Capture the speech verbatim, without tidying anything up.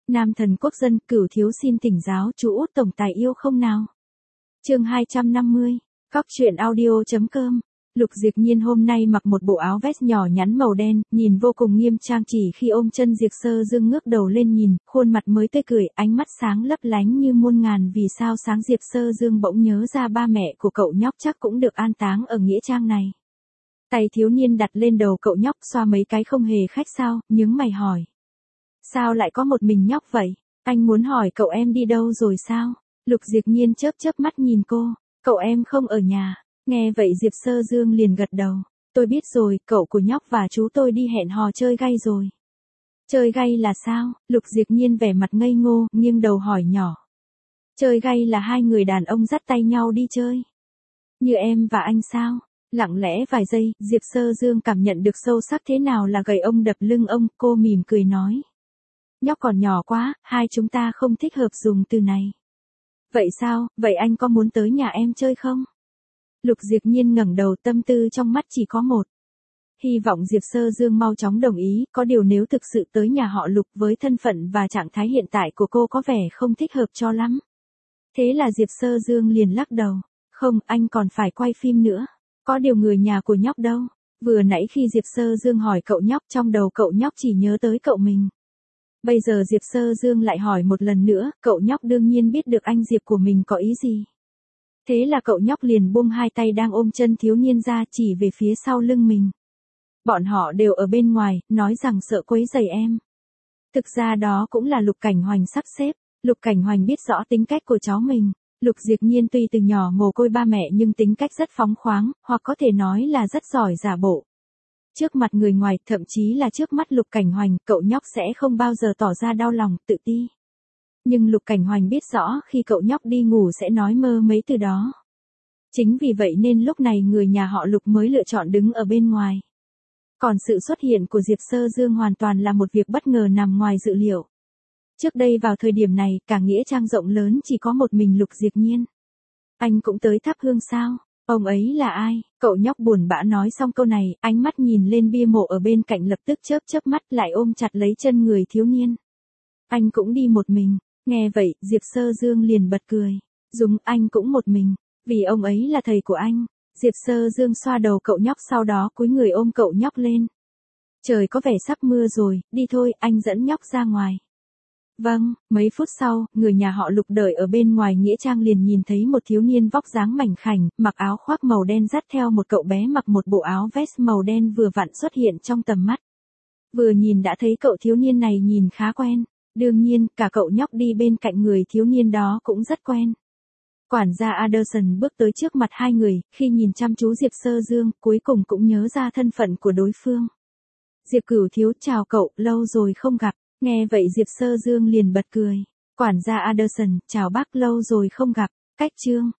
Nam thần quốc dân, Cửu thiếu xin thỉnh giáo chú út tổng tài yêu không nào. Chương hai trăm năm mươi, Cóc truyện audio.com. Lục Diệp Nhiên hôm nay mặc một bộ áo vest nhỏ nhắn màu đen, nhìn vô cùng nghiêm trang, chỉ khi ôm chân Diệp Sơ Dương ngước đầu lên nhìn, khuôn mặt mới tươi cười, ánh mắt sáng lấp lánh như muôn ngàn vì sao sáng. Diệp Sơ Dương bỗng nhớ ra ba mẹ của cậu nhóc chắc cũng được an táng ở nghĩa trang này. Tay thiếu niên đặt lên đầu cậu nhóc xoa mấy cái không hề khách sao, nhướng mày hỏi. Sao lại có một mình nhóc vậy? Anh muốn hỏi cậu em đi đâu rồi sao? Lục Diệp Nhiên chớp chớp mắt nhìn cô, cậu em không ở nhà. Nghe vậy Diệp Sơ Dương liền gật đầu. Tôi biết rồi, cậu của nhóc và chú tôi đi hẹn hò chơi gay rồi. Chơi gay là sao? Lục Diệp Nhiên vẻ mặt ngây ngô, nghiêng đầu hỏi nhỏ. Chơi gay là hai người đàn ông dắt tay nhau đi chơi. Như em và anh sao? Lặng lẽ vài giây, Diệp Sơ Dương cảm nhận được sâu sắc thế nào là gậy ông đập lưng ông, cô mỉm cười nói. Nhóc còn nhỏ quá, hai chúng ta không thích hợp dùng từ này. Vậy sao, vậy anh có muốn tới nhà em chơi không? Lục Diệp Nhiên ngẩng đầu, tâm tư trong mắt chỉ có một. Hy vọng Diệp Sơ Dương mau chóng đồng ý, có điều nếu thực sự tới nhà họ Lục với thân phận và trạng thái hiện tại của cô có vẻ không thích hợp cho lắm. Thế là Diệp Sơ Dương liền lắc đầu. Không, anh còn phải quay phim nữa. Có điều người nhà của nhóc đâu? Vừa nãy khi Diệp Sơ Dương hỏi cậu nhóc, trong đầu cậu nhóc chỉ nhớ tới cậu mình. Bây giờ Diệp Sơ Dương lại hỏi một lần nữa, cậu nhóc đương nhiên biết được anh Diệp của mình có ý gì. Thế là cậu nhóc liền buông hai tay đang ôm chân thiếu niên ra, chỉ về phía sau lưng mình. Bọn họ đều ở bên ngoài, nói rằng sợ quấy rầy em. Thực ra đó cũng là Lục Cảnh Hoành sắp xếp. Lục Cảnh Hoành biết rõ tính cách của cháu mình. Lục Diệp Nhiên tuy từ nhỏ mồ côi ba mẹ nhưng tính cách rất phóng khoáng, hoặc có thể nói là rất giỏi giả bộ. Trước mặt người ngoài, thậm chí là trước mắt Lục Cảnh Hoành, cậu nhóc sẽ không bao giờ tỏ ra đau lòng, tự ti. Nhưng Lục Cảnh Hoành biết rõ khi cậu nhóc đi ngủ sẽ nói mơ mấy từ đó. Chính vì vậy nên lúc này người nhà họ Lục mới lựa chọn đứng ở bên ngoài. Còn sự xuất hiện của Diệp Sơ Dương hoàn toàn là một việc bất ngờ nằm ngoài dự liệu. Trước đây vào thời điểm này, cả nghĩa trang rộng lớn chỉ có một mình Lục Diệp Nhiên. Anh cũng tới thắp hương sao? Ông ấy là ai? Cậu nhóc buồn bã nói xong câu này, ánh mắt nhìn lên bia mộ ở bên cạnh lập tức chớp chớp mắt lại ôm chặt lấy chân người thiếu niên. Anh cũng đi một mình. Nghe vậy, Diệp Sơ Dương liền bật cười. Dùng anh cũng một mình, vì ông ấy là thầy của anh. Diệp Sơ Dương xoa đầu cậu nhóc sau đó cúi người ôm cậu nhóc lên. Trời có vẻ sắp mưa rồi, đi thôi, anh dẫn nhóc ra ngoài. Vâng, mấy phút sau, người nhà họ Lục đợi ở bên ngoài nghĩa trang liền nhìn thấy một thiếu niên vóc dáng mảnh khảnh, mặc áo khoác màu đen dắt theo một cậu bé mặc một bộ áo vest màu đen vừa vặn xuất hiện trong tầm mắt. Vừa nhìn đã thấy cậu thiếu niên này nhìn khá quen. Đương nhiên, cả cậu nhóc đi bên cạnh người thiếu niên đó cũng rất quen. Quản gia Anderson bước tới trước mặt hai người, khi nhìn chăm chú Diệp Sơ Dương, cuối cùng cũng nhớ ra thân phận của đối phương. Diệp Cửu thiếu, chào cậu, lâu rồi không gặp. Nghe vậy Diệp Sơ Dương liền bật cười. Quản gia Anderson, chào bác, lâu rồi không gặp. Cách chương.